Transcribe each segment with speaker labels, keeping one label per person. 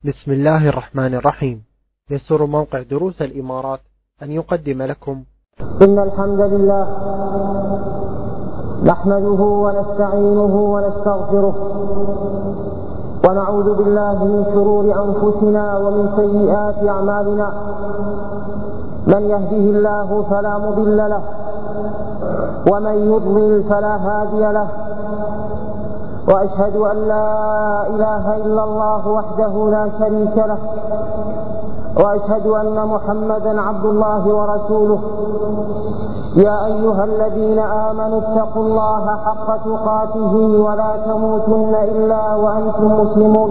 Speaker 1: بسم الله الرحمن الرحيم. يسر موقع دروس الإمارات أن يقدم لكم
Speaker 2: إن الحمد لله نحمده ونستعينه ونستغفره ونعوذ بالله من شرور أنفسنا ومن سيئات أعمالنا. من يهده الله فلا مضل له ومن يضلل فلا هادي له، وأشهد أن لا إله إلا الله وحده لا شريك له، وأشهد أن محمدا عبد الله ورسوله. يا أيها الذين آمنوا اتقوا الله حق تقاته ولا تموتن إلا وأنتم مسلمون.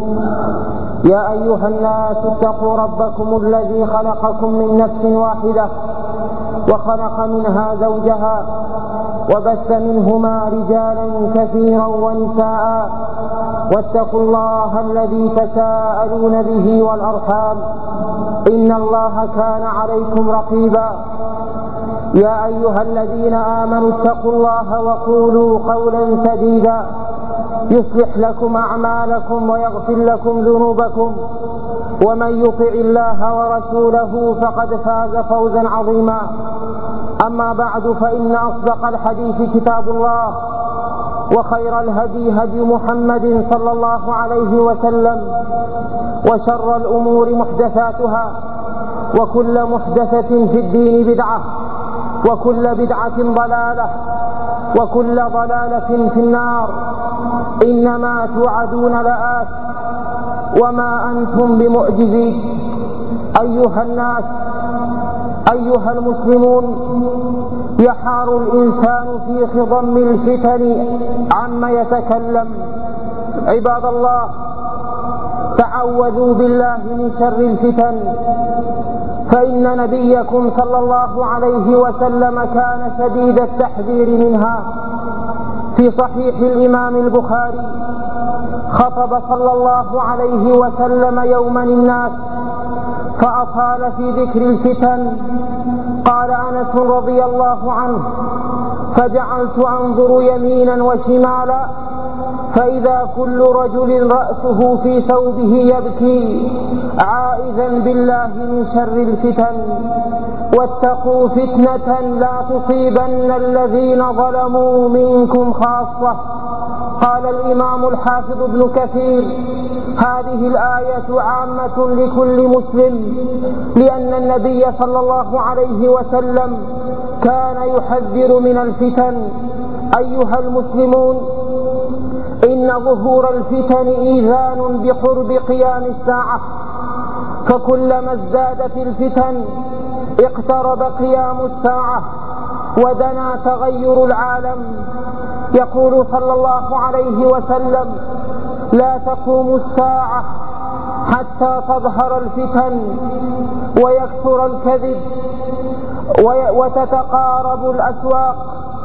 Speaker 2: يا أيها الناس اتقوا ربكم الذي خلقكم من نفس واحدة وخلق منها زوجها وبث منهما رجالا كثيرا ونساء، واتقوا الله الذي تساءلون به والأرحام إن الله كان عليكم رقيبا. يا أيها الذين آمنوا اتقوا الله وقولوا قولا سديدا يصلح لكم أعمالكم ويغفر لكم ذنوبكم، ومن يطع الله ورسوله فقد فاز فوزا عظيما. أما بعد، فإن أصدق الحديث كتاب الله، وخير الهدي هدي محمد صلى الله عليه وسلم، وشر الأمور محدثاتها، وكل محدثة في الدين بدعة، وكل بدعة ضلالة، وكل ضلالة في النار. إنما توعدون لآت وما أنتم بمعجزين. أيها الناس، أيها المسلمون، يحار الإنسان في خضم الفتن عما يتكلم. عباد الله، تعوذوا بالله من شر الفتن، فإن نبيكم صلى الله عليه وسلم كان شديد التحذير منها. في صحيح الإمام البخاري خطب صلى الله عليه وسلم يوما الناس فأطال في ذكر الفتن. قال أنس رضي الله عنه: فجعلت أنظر يمينا وشمالا فإذا كل رجل رأسه في ثوبه يبكي عائذا بالله من شر الفتن، واتقوا فتنة لا تصيبن الذين ظلموا منكم خاصة. قال الإمام الحافظ ابن كثير: هذه الآية عامة لكل مسلم، لأن النبي صلى الله عليه وسلم كان يحذر من الفتن. أيها المسلمون، إن ظهور الفتن إيذان بقرب قيام الساعة، فكلما ازدادت الفتن اقترب قيام الساعة ودنا تغير العالم. يقول صلى الله عليه وسلم: لا تقوم الساعة حتى تظهر الفتن ويكثر الكذب وتتقارب الأسواق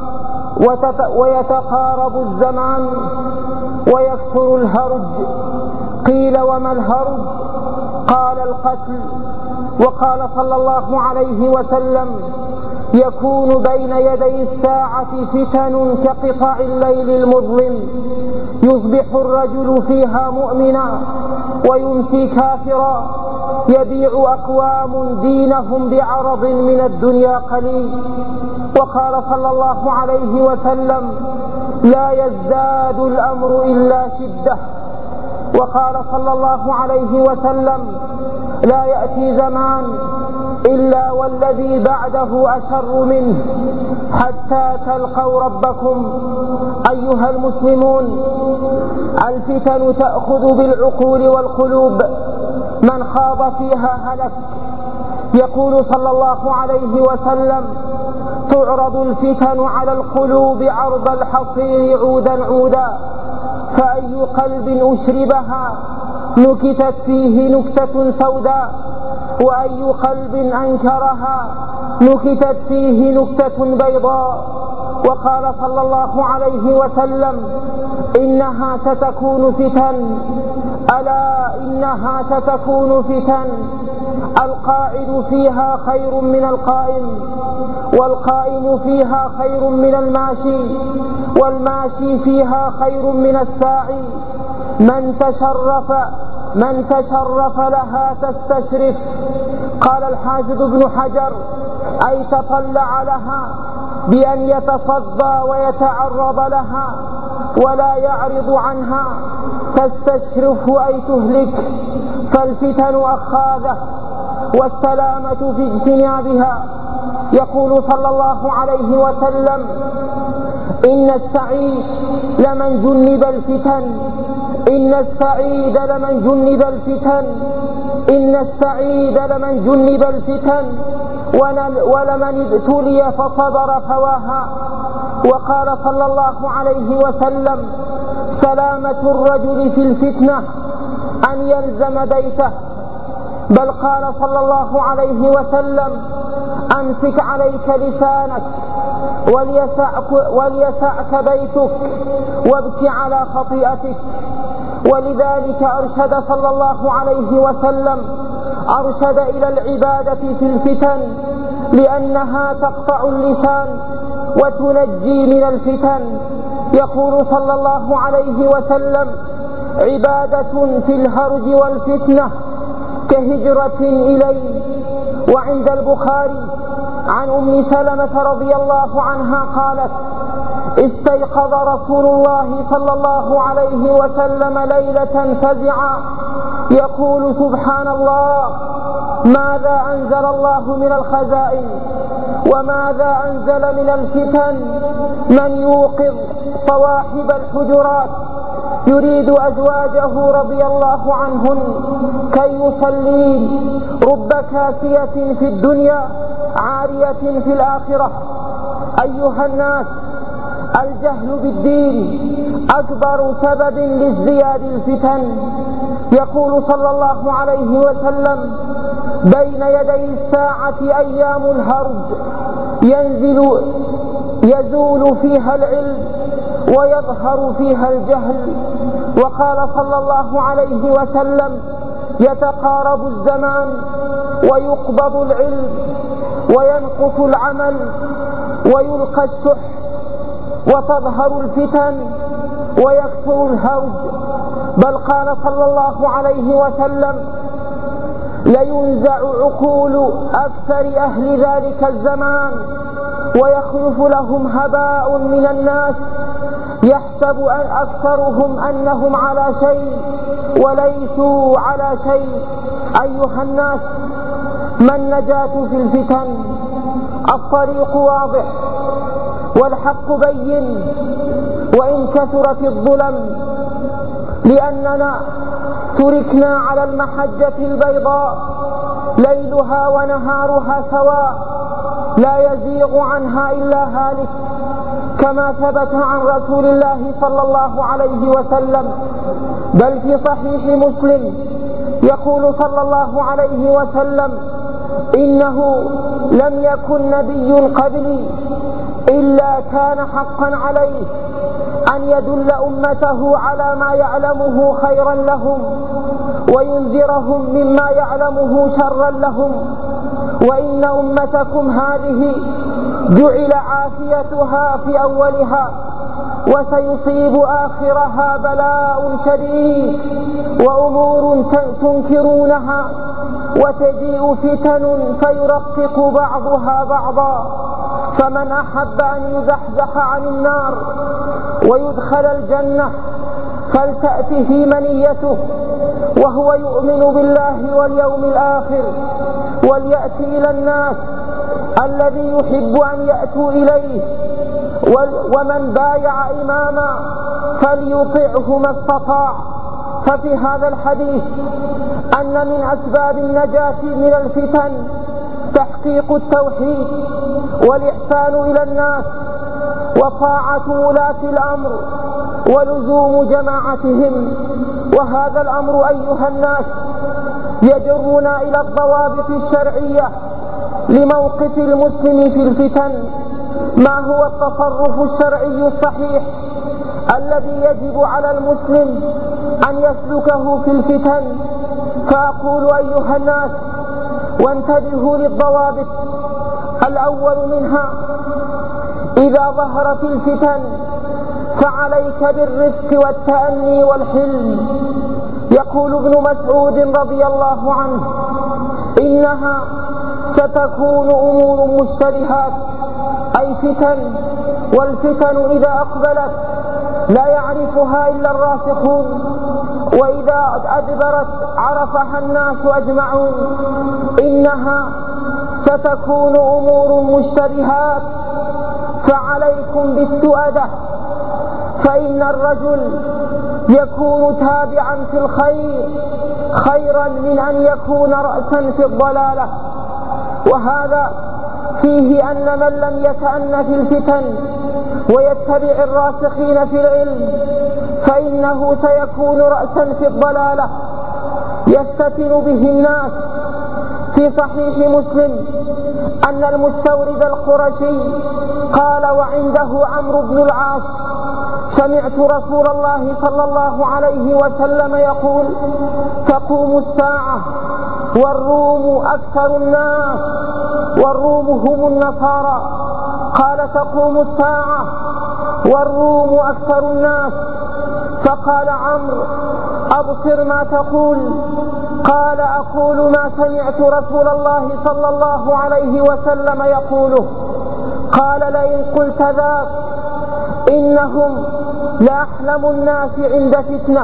Speaker 2: ويتقارب الزمان ويكثر الهرج. قيل: وما الهرج؟ قال: القتل. وقال صلى الله عليه وسلم: يكون بين يدي الساعة فتن كقطع الليل المظلم، يصبح الرجل فيها مؤمنا ويمسي كافرا، يبيع أقوام دينهم بعرض من الدنيا قليل. وقال صلى الله عليه وسلم: لا يزداد الأمر إلا شدة. وقال صلى الله عليه وسلم: لا يأتي زمان إلا والذي بعده أشر منه حتى تلقوا ربكم. أيها المسلمون، الفتن تأخذ بالعقول والقلوب، من خاض فيها هلك. يقول صلى الله عليه وسلم: تعرض الفتن على القلوب عرض الحصير عودا عودا، فأي قلب أشربها نكتت فيه نكتة سوداء، وأي قلب أنكرها نكتت فيه نكتة بيضاء. وقال صلى الله عليه وسلم: إنها ستكون فتن، ألا إنها ستكون فتن، القاعد فيها خير من القائم، والقائم فيها خير من الماشي، والماشي فيها خير من الساعي. من تشرف من تشرف لها تستشرف. قال الحافظ ابن حجر: أي تطلع لها بأن يتصدى ويتعرض لها ولا يعرض عنها. تستشرف أي تهلك، فالفتن أخاذة والسلامة في اجتنابها. يقول صلى الله عليه وسلم: إن السعيد لمن جنب الفتن، إن السعيد لمن جنب الفتن، إن السعيد لمن جنب الفتن ولمن ابتلي فصبر فواها. وقال صلى الله عليه وسلم: سلامة الرجل في الفتنة أن يلزم بيته. بل قال صلى الله عليه وسلم: أمسك عليك لسانك وليسعك بيتك وابك على خطيئتك. ولذلك أرشد صلى الله عليه وسلم أرشد إلى العبادة في الفتن، لأنها تقطع اللسان وتنجي من الفتن. يقول صلى الله عليه وسلم: عبادة في الهرج والفتنة كهجرة إلي. وعند البخاري عن أم سلمة رضي الله عنها قالت: استيقظ رسول الله صلى الله عليه وسلم ليلة فزعا يقول: سبحان الله، ماذا أنزل الله من الخزائن وماذا أنزل من الفتن؟ من يوقظ صواحب الحجرات يريد أزواجه رضي الله عنهن كي يصلين، رب كاسية في الدنيا عارية في الآخرة. أيها الناس، الجهل بالدين أكبر سبب لازدياد الفتن. يقول صلى الله عليه وسلم: بين يدي الساعة أيام الهرج يزول فيها العلم ويظهر فيها الجهل. وقال صلى الله عليه وسلم: يتقارب الزمان ويقبض العلم وينقص العمل ويلقى الشح وتظهر الفتن ويكثر الهرج. بل قال صلى الله عليه وسلم: لينزع عقول أكثر أهل ذلك الزمان ويخلف لهم هباء من الناس يحسب أكثرهم أنهم على شيء وليسوا على شيء. أيها الناس، ما النجاة في الفتن؟ الطريق واضح والحق بين وإن كثرت الظلم، لأننا تركنا على المحجة البيضاء ليلها ونهارها سواء، لا يزيغ عنها إلا هالك، كما ثبت عن رسول الله صلى الله عليه وسلم. بل في صحيح مسلم يقول صلى الله عليه وسلم: إنه لم يكن نبي قبلي إلا كان حقا عليه أن يدل أمته على ما يعلمه خيرا لهم وينذرهم مما يعلمه شرا لهم. وإن أمتكم هذه جعل عافيتها في أولها وسيصيب آخرها بلاء شديد وأمور تنكرونها، وتجيء فتن فيرقق بعضها بعضا. فمن أحب أن يزحزح عن النار ويدخل الجنة فلتأته منيته وهو يؤمن بالله واليوم الآخر، وليأتي إلى الناس الذي يحب أن يأتوا إليه. ومن بايع إماما فليطعه ما استطاع. ففي هذا الحديث أن من أسباب النجاة من الفتن تحقيق التوحيد والإحسان إلى الناس وطاعة ولاة الأمر ولزوم جماعتهم. وهذا الأمر أيها الناس يجرنا إلى الضوابط الشرعية لموقف المسلم في الفتن. ما هو التصرف الشرعي الصحيح الذي يجب على المسلم أن يسلكه في الفتن؟ فأقول أيها الناس، وانتبهوا للضوابط. الأول منها: إذا ظهرت الفتن فعليك بالرفق والتأني والحلم، يقول ابن مسعود رضي الله عنه: إنها ستكون أمور مشتبهات، أي فتن، والفتن إذا أقبلت لا يعرفها إلا الراسخون، وإذا أدبرت عرفها الناس أجمعون. إنها ستكون أمور مشتبهات، فعليكم بالسؤدة، فإن الرجل يكون تابعا في الخير خيرا من أن يكون رأسا في الضلالة. وهذا فيه أن من لم يتأن في الفتن ويتبع الراسخين في العلم فإنه سيكون رأسا في الضلالة يفتتن به الناس. في صحيح مسلم أن المستورد القرشي قال وعنده عمرو بن العاص: سمعت رسول الله صلى الله عليه وسلم يقول: تقوم الساعة والروم أكثر الناس، والروم هم النصارى. قال: تقوم الساعة والروم أكثر الناس. فقال عمرو: أبصر ما تقول. قال: أقول ما سمعت رسول الله صلى الله عليه وسلم يقوله. قال: لئن قلت ذاك إنهم لأحلم الناس عند فتنة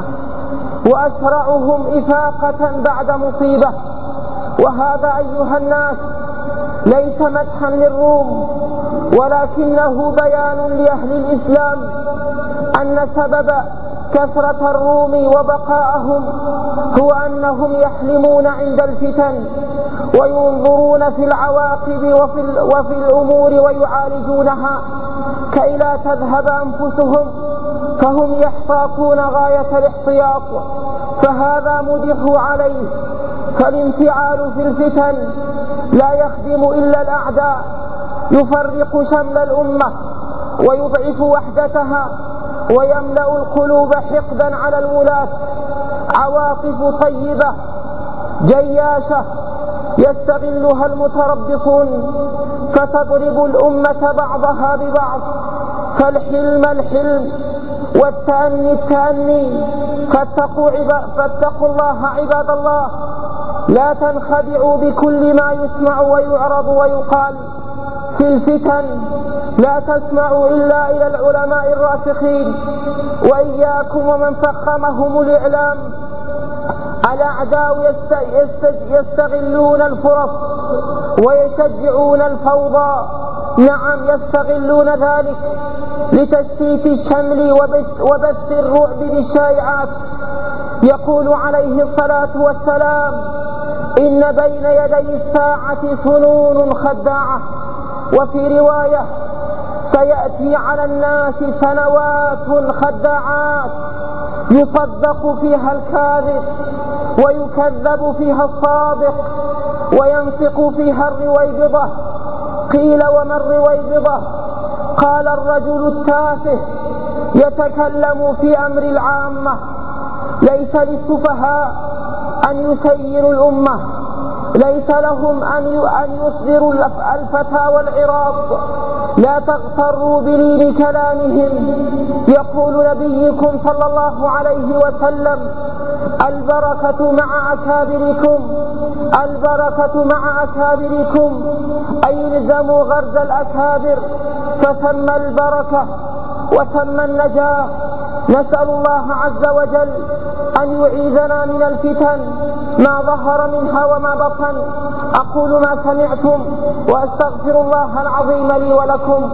Speaker 2: وأسرعهم إفاقة بعد مصيبة. وهذا أيها الناس ليس مدحا للروم، ولكنه بيان لأهل الإسلام أن سبب كثرة الروم وبقاءهم هو أنهم يحلمون عند الفتن وينظرون في العواقب وفي الأمور ويعالجونها كي لا تذهب أنفسهم، فهم يحتاطون غاية الاحتياط. فهذا مدح عليه. فالانفعال في الفتن لا يخدم إلا الأعداء، يفرق شمل الأمة ويضعف وحدتها ويملأ القلوب حقدا على الولاة. عواطف طيبة جياشة يستغلها المتربصون فتضرب الأمة بعضها ببعض. فالحلم الحلم والتأني التأني. فاتقوا الله عباد الله، لا تنخدعوا بكل ما يسمع ويعرض ويقال في الفتن. لا تسمعوا إلا إلى العلماء الراسخين، وإياكم ومن فخمهم الإعلام. الأعداء يستغلون الفرص ويشجعون الفوضى، نعم يستغلون ذلك لتشتيت الشمل وبث الرعب بالشائعات. يقول عليه الصلاة والسلام: إن بين يدي الساعة سنون خداعة. وفي رواية: سيأتي على الناس سنوات خداعات يصدق فيها الكاذب ويكذب فيها الصادق وينفق فيها الرويبضة. قيل: وما الرويبضة؟ قال: الرجل التافه يتكلم في أمر العامة. ليس للسفهاء أن يسيروا الأمة، ليس لهم أن يصدروا الفتى والعراض. لا تغتروا بلين كلامهم. يقول نبيكم صلى الله عليه وسلم: البركة مع أكابركم، البركة مع أكابركم، أي الزموا غرز الأكابر فثم البركة وثم النجاة. نسأل الله عز وجل أن يعيذنا من الفتن ما ظهر منها وما بطن. أقول ما سمعتم وأستغفر الله العظيم لي ولكم.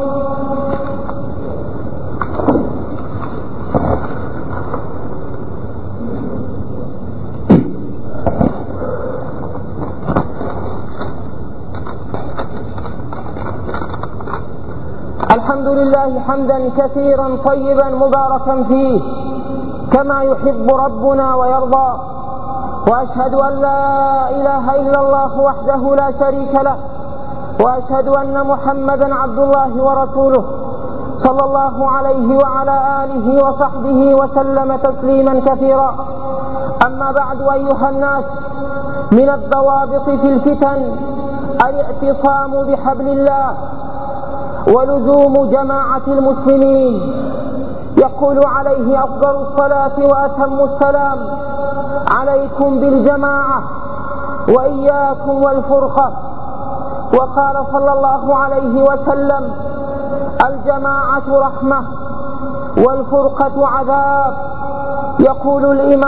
Speaker 2: الحمد لله حمدا كثيرا طيبا مباركا فيه كما يحب ربنا ويرضى. وأشهد أن لا إله إلا الله وحده لا شريك له، وأشهد أن محمدا عبد الله ورسوله صلى الله عليه وعلى آله وصحبه وسلم تسليما كثيرا. أما بعد أيها الناس، من الضوابط في الفتن الاعتصام بحبل الله ولزوم جماعة المسلمين. يقول عليه أفضل الصلاة وأتم السلام: عليكم بالجماعة وإياكم والفرقة. وقال صلى الله عليه وسلم: الجماعة رحمة والفرقة عذاب. يقول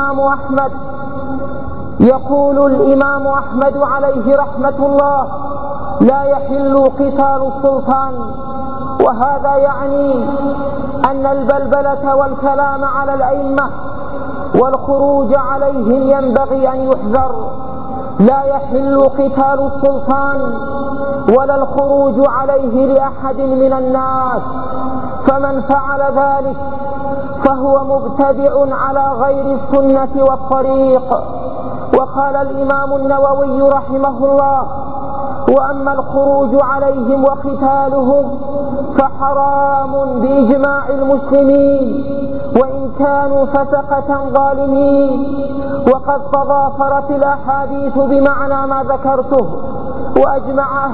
Speaker 2: الإمام أحمد عليه رحمة الله: لا يحل قتال السلطان. وهذا يعني أن البلبلة والكلام على الأئمة والخروج عليهم ينبغي أن يحذر. لا يحل قتال السلطان ولا الخروج عليه لأحد من الناس، فمن فعل ذلك فهو مبتدع على غير السنة والطريق. وقال الإمام النووي رحمه الله: وأما الخروج عليهم وقتالهم فحرام بإجماع المسلمين وإن كانوا فسقة ظالمين. وقد تضافرت الأحاديث بمعنى ما ذكرته، وأجمع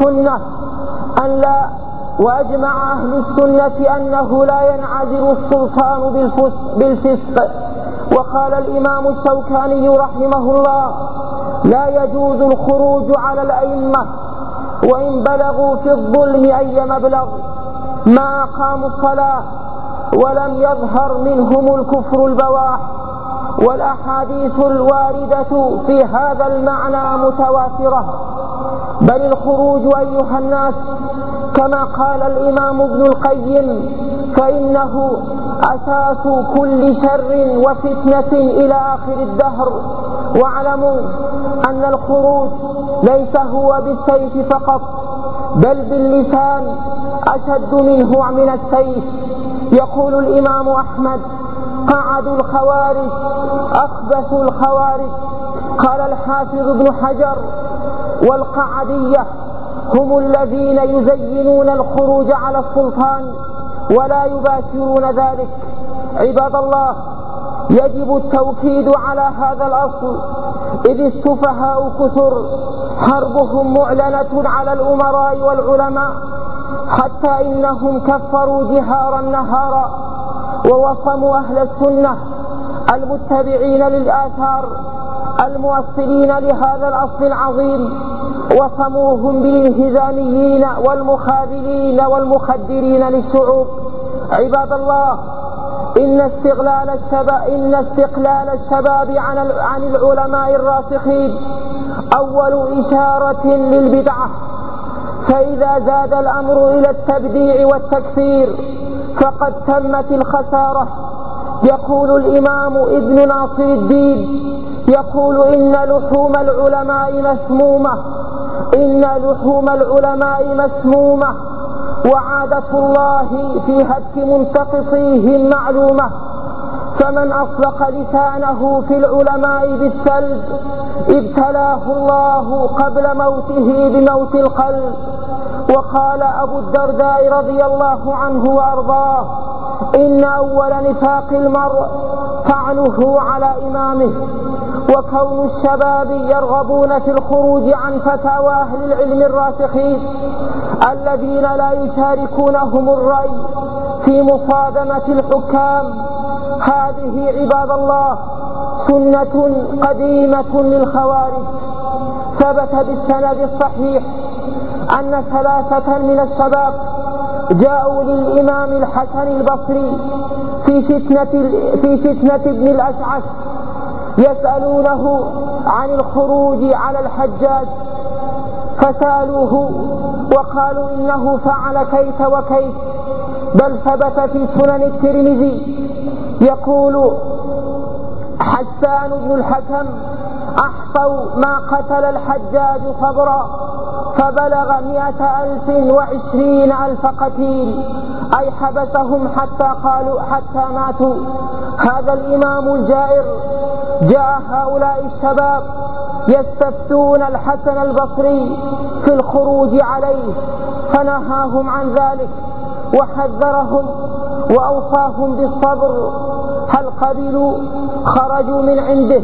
Speaker 2: أهل السنة أنه لا ينعزل السلطان بالفسق. وقال الإمام الشوكاني رحمه الله: لا يجوز الخروج على الأئمة وإن بلغوا في الظلم أي مبلغ ما أقاموا الصلاة ولم يظهر منهم الكفر البواح. والأحاديث الواردة في هذا المعنى متواترة. بل الخروج أيها الناس كما قال الإمام ابن القيم فإنه أساس كل شر وفتنة إلى آخر الدهر. واعلموا أن الخروج ليس هو بالسيف فقط، بل باللسان أشد منه من السيف. يقول الإمام أحمد: قعدوا الخوارج أخبث الخوارج. قال الحافظ ابن حجر: والقعدية هم الذين يزينون الخروج على السلطان ولا يباشرون ذلك. عباد الله، يجب التوكيد على هذا الأصل، إذ السفهاء كثر حربهم معلنة على الأمراء والعلماء، حتى إنهم كفروا جهارا نهارا، ووصموا أهل السنة المتبعين للآثار الموصلين لهذا الأصل العظيم، وصموهم بالانهزاميين والمخاذلين والمخدرين للشعوب. عباد الله، إن استقلال الشباب عن العلماء الراسخين أول إشارة للبدعة، فإذا زاد الأمر إلى التبديع والتكفير فقد تمت الخسارة. يقول الإمام ابن ناصر الدين: يقول إن لحوم العلماء مسمومة وعادة الله في هتك منتقصيهم معلومة. فمن أطلق لسانه في العلماء بالسلب ابتلاه الله قبل موته بموت القلب. وقال أبو الدرداء رضي الله عنه وأرضاه: إن أول نفاق المرء طعنه على إمامه. وكون الشباب يرغبون في الخروج عن فتاوى أهل العلم الراسخين الذين لا يشاركونهم الرأي في مصادمة الحكام، هذه عباد الله سنة قديمة للخوارج. ثبت بالسند الصحيح أن 3 من الشباب جاءوا للإمام الحسن البصري في فتنة ابن الأشعث يسألونه عن الخروج على الحجاج، فسألوه وقالوا إنه فعل كيت وكيت. بل ثبت في سنن الترمذي يقول حسان بن الحكم: أحصوا ما قتل الحجاج صبرا فبلغ 120,000 قتيل، أي حبسهم حتى ماتوا. هذا الإمام الجائر جاء هؤلاء الشباب يستفتون الحسن البصري في الخروج عليه، فنهاهم عن ذلك وحذرهم وأوصاهم بالصبر. هل قبلوا؟ خرجوا من عنده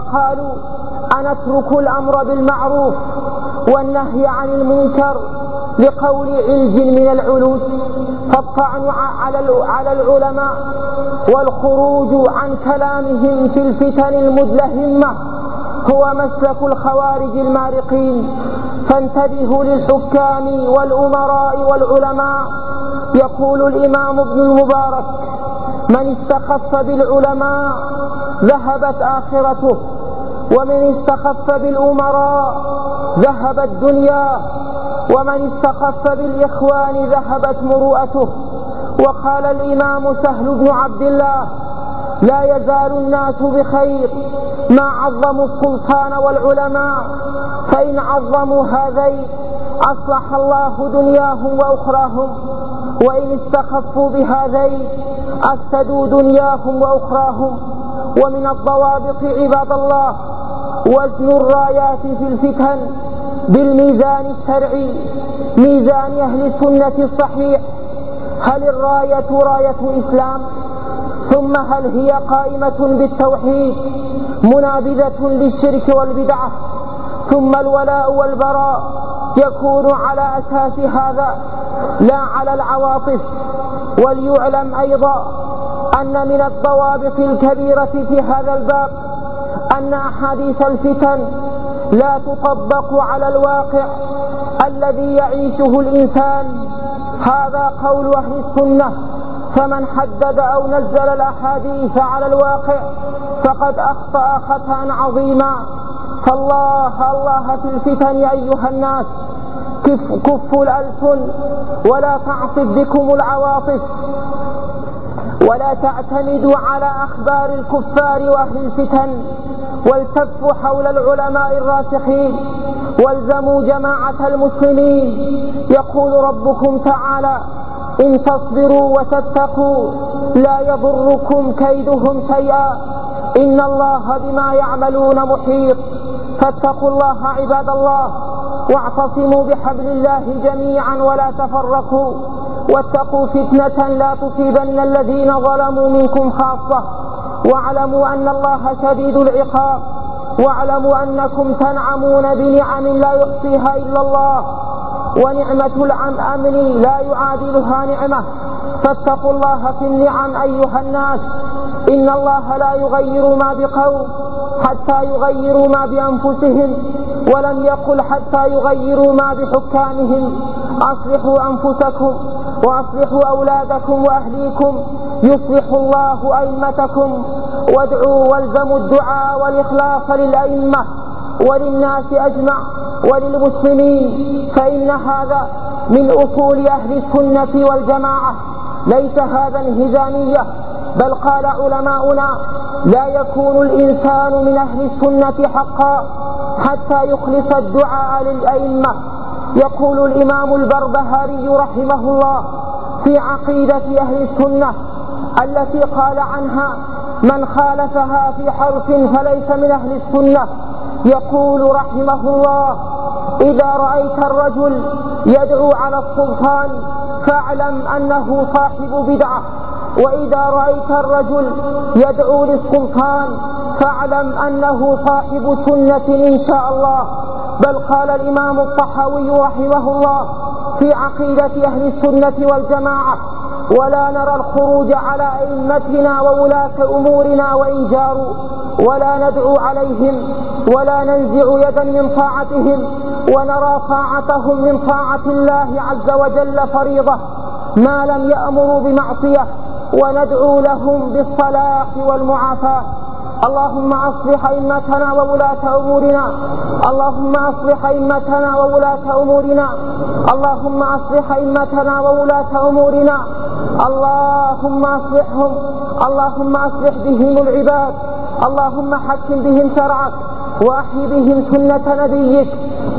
Speaker 2: فقالوا: أنترك الأمر بالمعروف والنهي عن المنكر لقول علج من العلوج، فالطعن على العلماء والخروج عن كلامهم في الفتن المدلهمة هو مسلك الخوارج المارقين، فانتبهوا للحكام والأمراء والعلماء. يقول الإمام ابن المبارك: من استخف بالعلماء ذهبت آخرته، ومن استخف بالأمراء ذهبت دنياه، ومن استخف بالإخوان ذهبت مروءته. وقال الإمام سهل بن عبد الله: لا يزال الناس بخير ما عظموا السلطان والعلماء، فإن عظموا هذين أصلح الله دنياهم وأخراهم، وإن استخفوا بهذين أفسدوا دنياهم وأخراهم. ومن الضوابط عباد الله وزن الرايات في الفتن بالميزان الشرعي، ميزان أهل السنة الصحيح. هل الراية راية إسلام؟ ثم هل هي قائمة بالتوحيد منابذة للشرك والبدعة؟ ثم الولاء والبراء يكون على أساس هذا لا على العواطف. وليعلم أيضا أن من الضوابط الكبيرة في هذا الباب أن أحاديث الفتن لا تطبق على الواقع الذي يعيشه الإنسان. هذا قول أهل السنة، فمن حدد أو نزل الأحاديث على الواقع فقد أخطأ خطأ عظيما. فالله في الفتن يا أيها الناس، كفوا الألسن ولا تعصف بكم العواطف، ولا تعتمدوا على أخبار الكفار وأهل الفتن، والتفوا حول العلماء الراسخين، والزموا جماعة المسلمين. يقول ربكم تعالى: إن تصبروا وتتقوا لا يضركم كيدهم شيئا إن الله بما يعملون محيط. فاتقوا الله عباد الله، واعتصموا بحبل الله جميعا ولا تفرقوا، واتقوا فتنة لا تصيبن الذين ظلموا منكم خاصة، واعلموا أن الله شديد العقاب، واعلموا أنكم تنعمون بنعم لا يحصيها إلا الله، ونعمة الأمن لا يعادلها نعمة. فاتقوا الله في النعم أيها الناس. إن الله لا يغير ما بقوم حتى يغيروا ما بأنفسهم، ولم يقل حتى يغيروا ما بحكامهم. أصلحوا أنفسكم وأصلحوا أولادكم وأهليكم يصلح الله أئمتكم، وادعوا والزموا الدعاء والإخلاص للأئمة وللناس أجمع وللمسلمين، فإن هذا من أصول أهل السنة والجماعة، ليس هذا انهزامية. بل قال علماؤنا: لا يكون الإنسان من أهل السنة حقا حتى يخلص الدعاء للأئمة. يقول الإمام البربهاري رحمه الله في عقيدة أهل السنة التي قال عنها: من خالفها في حرف فليس من أهل السنة. يقول رحمه الله: إذا رأيت الرجل يدعو على السلطان فاعلم أنه صاحب بدعة، وإذا رأيت الرجل يدعو للسلطان فاعلم أنه صاحب سنة إن شاء الله. بل قال الإمام الطحاوي رحمه الله في عقيدة أهل السنة والجماعة: ولا نرى الخروج على أئمتنا وولاة أمورنا وإن جاروا، ولا ندعو عليهم ولا ننزع يدا من طاعتهم، ونرى طاعتهم من طاعة الله عز وجل فريضة ما لم يأمروا بمعصية، وندعو لهم بالصلاح والمعافاة. اللهم أصلح أئمتنا وولاة أمورنا، اللهم أصلح أئمتنا وولاة أمورنا، اللهم أصلح أئمتنا وولاة أمورنا، اللهم أصلحهم، اللهم أصلح بهم العباد، اللهم حكم بهم شرعك وأحي بهم سنة نبيك،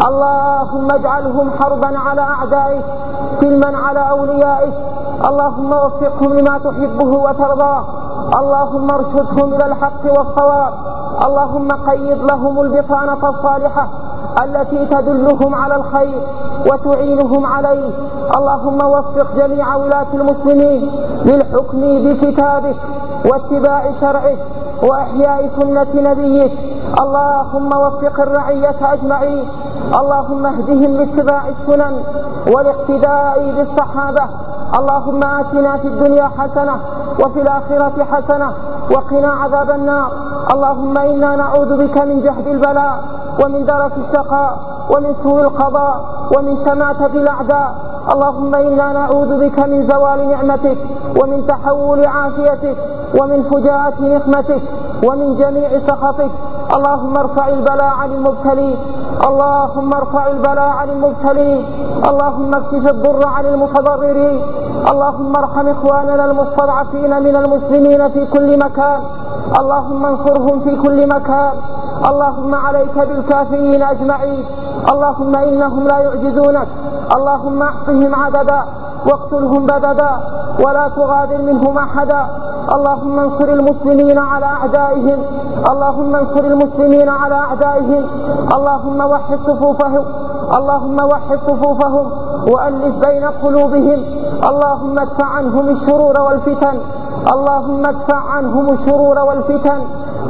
Speaker 2: اللهم اجعلهم حربا على أعدائك سلما على أوليائك، اللهم وفقهم لما تحبه وترضاه، اللهم ارشدهم إلى الحق والصواب، اللهم قيض لهم البطانة الصالحة التي تدلهم على الخير وتعينهم عليه، اللهم وفق جميع ولاة المسلمين للحكم بكتابك واتباع شرعك وإحياء سنة نبيك، اللهم وفق الرعية أجمعين اللهم اهدهم لاتباع السنن والاقتداء بالصحابة. اللهم آتنا في الدنيا حسنة وفي الآخرة حسنة وقنا عذاب النار. اللهم إنا نعوذ بك من جهد البلاء ومن درك الشقاء ومن سوء القضاء ومن شماتة الأعداء. اللهم إنا نعوذ بك من زوال نعمتك ومن تحول عافيتك ومن فجاءة نقمتك ومن جميع سخطك. اللهم ارفع البلاء عن المبتلين. اللهم ارفع البلاء عن المبتلين. اللهم اكشف الضر عن المتضررين. اللهم ارحم إخواننا المستضعفين من المسلمين في كل مكان. اللهم انصرهم في كل مكان. اللهم عليك بالكافرين أجمعين. اللهم إنهم لا يعجزونك. اللهم احصهم عددا واقتلهم بددا ولا تغادر منهم أحدا. اللهم انصر المسلمين على أعدائهم. اللهم انصر المسلمين على أعدائهم. اللهم وحد صفوفهم. اللهم وحد صفوفهم وألف بين قلوبهم. اللهم ادفع عنهم الشرور والفتن. اللهم ادفع عنهم الشرور والفتن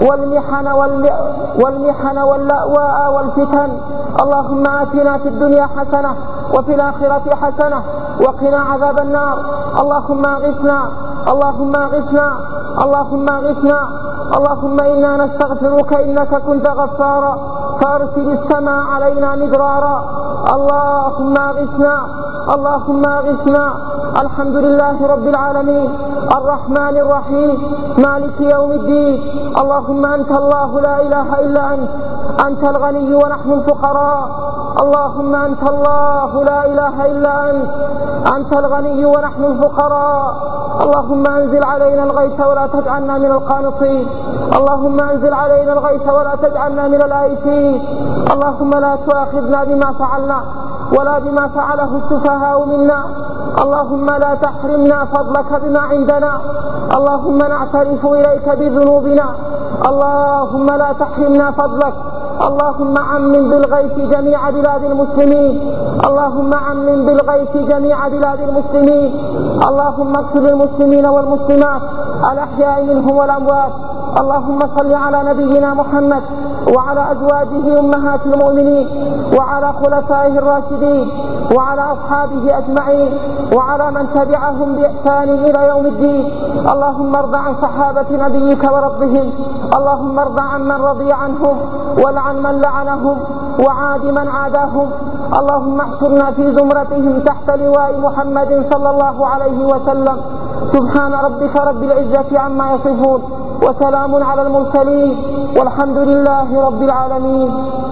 Speaker 2: والمحن واللأواء والفتن. اللهم آتنا في الدنيا حسنة وفي الآخرة حسنة وقنا عذاب النار. اللهم اغثنا. اللهم اغثنا. اللهم اغثنا. اللهم إنا نستغفرك إنك كنت غفارا فأرسل السماء علينا مدرارا. اللهم اغثنا. اللهم اغثنا. الحمد لله رب العالمين الرحمن الرحيم مالك يوم الدين. اللهم أنت الله لا إله إلا أنت الغني ونحن الفقراء. اللهم أنت الله لا إله إلا أنت الغني ونحن الفقراء. اللهم أنزل علينا الغيث ولا تجعلنا من القانطين. اللهم أنزل علينا الغيث ولا تجعلنا من الآيسين. اللهم لا تؤاخذنا بما فعلنا ولا بما فعله السفهاء منا. اللهم لا تحرمنا فضلك بما عندنا. اللهم نعترف إليك بذنوبنا. اللهم لا تحرمنا فضلك. اللهم عمم بالغيث جميع بلاد المسلمين. اللهم عمم بالغيث جميع بلاد المسلمين. اللهم اغفر للمسلمين والمسلمات الأحياء منهم والأموات. اللهم صل على نبينا محمد وعلى أزواجه أمهات المؤمنين وعلى خلفائه الراشدين وعلى أصحابه أجمعين وعلى من تبعهم بإحسان إلى يوم الدين. اللهم ارض عن صحابة نبيك ورضهم. اللهم ارض عن من رضي عنهم ولعن من لعنهم وعاد من عاداهم. اللهم احشرنا في زمرتهم تحت لواء محمد صلى الله عليه وسلم. سبحان ربك رب العزة عما يصفون وسلام على المرسلين والحمد لله رب العالمين.